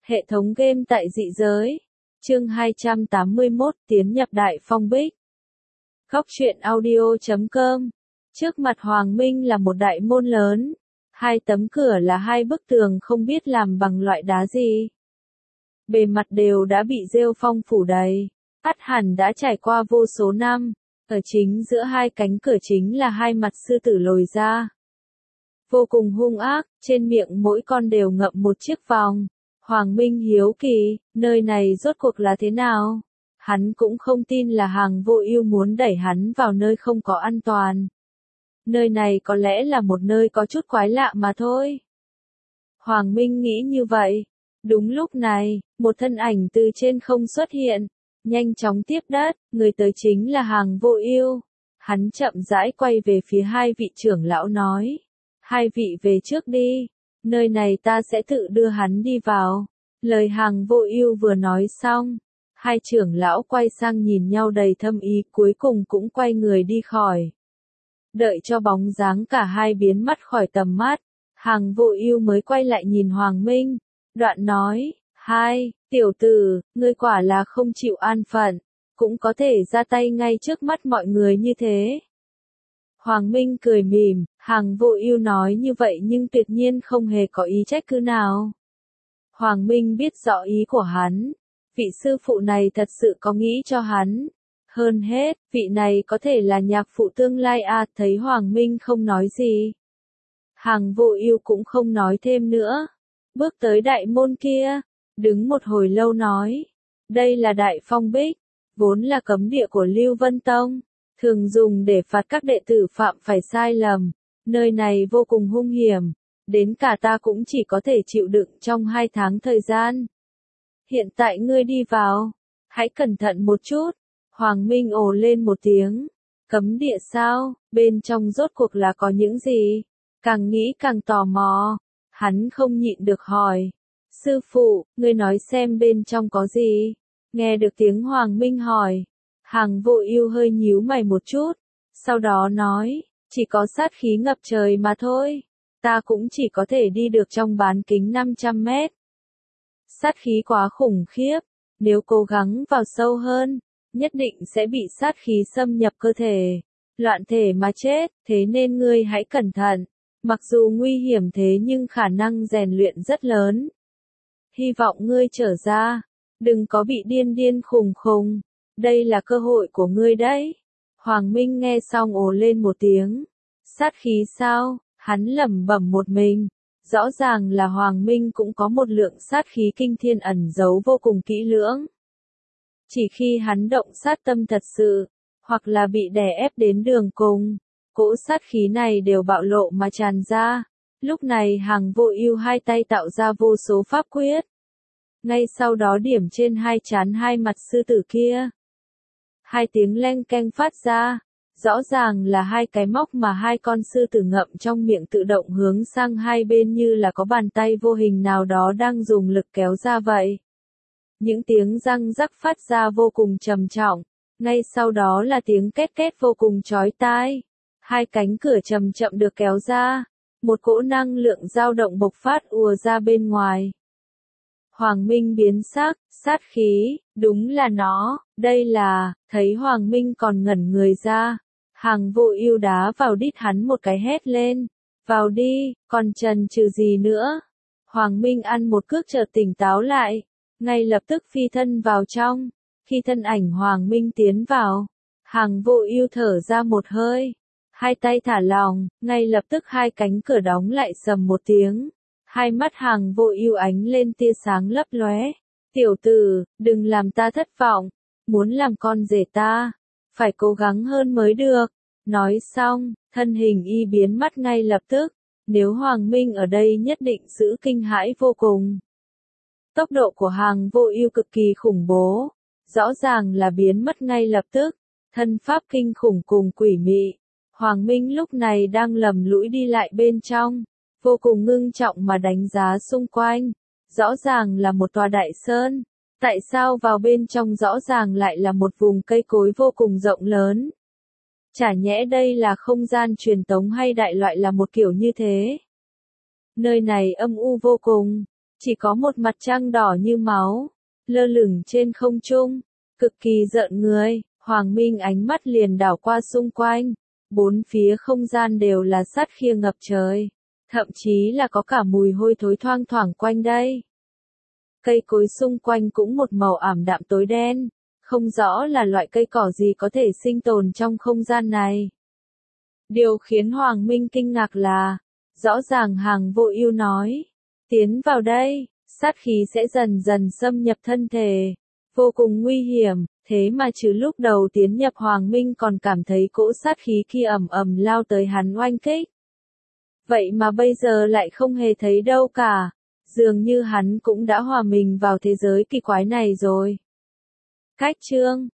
Hệ thống game tại dị giới. Chương 281 tiến nhập Đại Phong Bích. Góc truyện audio.com. Trước mặt Hoàng Minh là một đại môn lớn. Hai tấm cửa là hai bức tường không biết làm bằng loại đá gì. Bề mặt đều đã bị rêu phong phủ đầy. Ắt hẳn đã trải qua vô số năm. Ở chính giữa hai cánh cửa chính là hai mặt sư tử lồi ra. Vô cùng hung ác, trên miệng mỗi con đều ngậm một chiếc vòng. Hoàng Minh hiếu kỳ, nơi này rốt cuộc là thế nào? Hắn cũng không tin là Hàng Vô Ưu muốn đẩy hắn vào nơi không có an toàn. Nơi này có lẽ là một nơi có chút quái lạ mà thôi. Hoàng Minh nghĩ như vậy. Đúng lúc này, một thân ảnh từ trên không xuất hiện, nhanh chóng tiếp đất, người tới chính là Hàng Vô Ưu. Hắn chậm rãi quay về phía hai vị trưởng lão nói: "Hai vị về trước đi, nơi này ta sẽ tự đưa hắn đi vào." Lời Hàng Vô Ưu vừa nói xong, hai trưởng lão quay sang nhìn nhau đầy thâm ý, cuối cùng cũng quay người đi khỏi. Đợi cho bóng dáng cả hai biến mất khỏi tầm mắt, Hàng Vô Ưu mới quay lại nhìn Hoàng Minh, đoạn nói: "Hai, tiểu tử, ngươi quả là không chịu an phận, cũng có thể ra tay ngay trước mắt mọi người như thế." Hoàng Minh cười mỉm, Hàng Vô Ưu nói như vậy nhưng tuyệt nhiên không hề có ý trách cứ nào. Hoàng Minh biết rõ ý của hắn, vị sư phụ này thật sự có nghĩ cho hắn. Hơn hết, vị này có thể là nhạc phụ tương lai à, thấy Hoàng Minh không nói gì. Hàng Vô Ưu cũng không nói thêm nữa, bước tới đại môn kia, đứng một hồi lâu nói: "Đây là Đại Phong Bích, vốn là cấm địa của Lưu Vân Tông, thường dùng để phạt các đệ tử phạm phải sai lầm, nơi này vô cùng hung hiểm, đến cả ta cũng chỉ có thể chịu đựng trong 2 tháng thời gian. Hiện tại ngươi đi vào, hãy cẩn thận một chút." Hoàng Minh ồ lên một tiếng, cấm địa sao, bên trong rốt cuộc là có những gì? Càng nghĩ càng tò mò, hắn không nhịn được hỏi: "Sư phụ, ngươi nói xem bên trong có gì?" Nghe được tiếng Hoàng Minh hỏi, Hàng Vô Ưu hơi nhíu mày một chút, sau đó nói: "Chỉ có sát khí ngập trời mà thôi, ta cũng chỉ có thể đi được trong bán kính 500 mét. Sát khí quá khủng khiếp, nếu cố gắng vào sâu hơn, nhất định sẽ bị sát khí xâm nhập cơ thể, loạn thể mà chết, thế nên ngươi hãy cẩn thận, mặc dù nguy hiểm thế nhưng khả năng rèn luyện rất lớn. Hy vọng ngươi trở ra, đừng có bị điên điên khùng khùng, đây là cơ hội của ngươi đấy." Hoàng Minh nghe xong ồ lên một tiếng. Sát khí sao? Hắn lẩm bẩm một mình. Rõ ràng là Hoàng Minh cũng có một lượng sát khí kinh thiên ẩn giấu vô cùng kỹ lưỡng. Chỉ khi hắn động sát tâm thật sự, hoặc là bị đè ép đến đường cùng, cỗ sát khí này đều bạo lộ mà tràn ra. Lúc này Hàng Vô Ưu hai tay tạo ra vô số pháp quyết. Ngay sau đó điểm trên hai trán hai mặt sư tử kia. Hai tiếng leng keng phát ra, rõ ràng là hai cái móc mà hai con sư tử ngậm trong miệng tự động hướng sang hai bên như là có bàn tay vô hình nào đó đang dùng lực kéo ra vậy. Những tiếng răng rắc phát ra vô cùng trầm trọng, ngay sau đó là tiếng két két vô cùng chói tai. Hai cánh cửa chậm chậm được kéo ra, một cỗ năng lượng dao động bộc phát ùa ra bên ngoài. Hoàng Minh biến sắc, sát khí, đúng là nó, đây là, thấy Hoàng Minh còn ngẩn người ra. Hàng Vô Ưu đá vào đít hắn một cái hét lên: "Vào đi, còn chần chừ gì nữa?" Hoàng Minh ăn một cước chợt tỉnh táo lại, ngay lập tức phi thân vào trong. Khi thân ảnh Hoàng Minh tiến vào, Hàng Vô Ưu thở ra một hơi, hai tay thả lỏng, ngay lập tức hai cánh cửa đóng lại sầm một tiếng. Hai mắt Hàng Vô Ưu ánh lên tia sáng lấp lóe. "Tiểu tử, đừng làm ta thất vọng, muốn làm con rể ta, phải cố gắng hơn mới được." Nói xong, thân hình y biến mất ngay lập tức, nếu Hoàng Minh ở đây nhất định giữ kinh hãi vô cùng. Tốc độ của Hàng Vô Ưu cực kỳ khủng bố, rõ ràng là biến mất ngay lập tức, thân pháp kinh khủng cùng quỷ mị. Hoàng Minh lúc này đang lầm lũi đi lại bên trong, vô cùng ngưng trọng mà đánh giá xung quanh, rõ ràng là một tòa đại sơn, tại sao vào bên trong rõ ràng lại là một vùng cây cối vô cùng rộng lớn? Chả nhẽ đây là không gian truyền tống hay đại loại là một kiểu như thế? Nơi này âm u vô cùng, Chỉ có một mặt trăng đỏ như máu, lơ lửng trên không trung, cực kỳ rợn người. Hoàng Minh ánh mắt liền đảo qua xung quanh, bốn phía không gian đều là sát khiêng ngập trời, thậm chí là có cả mùi hôi thối thoang thoảng quanh đây. Cây cối xung quanh cũng một màu ảm đạm tối đen, không rõ là loại cây cỏ gì có thể sinh tồn trong không gian này. Điều khiến Hoàng Minh kinh ngạc là, rõ ràng Hàng Vô Ưu nói, tiến vào đây, sát khí sẽ dần dần xâm nhập thân thể, vô cùng nguy hiểm, thế mà trừ lúc đầu tiến nhập Hoàng Minh còn cảm thấy cỗ sát khí kia ầm ầm lao tới hắn oanh kích. Vậy mà bây giờ lại không hề thấy đâu cả, dường như hắn cũng đã hòa mình vào thế giới kỳ quái này rồi. Cách chương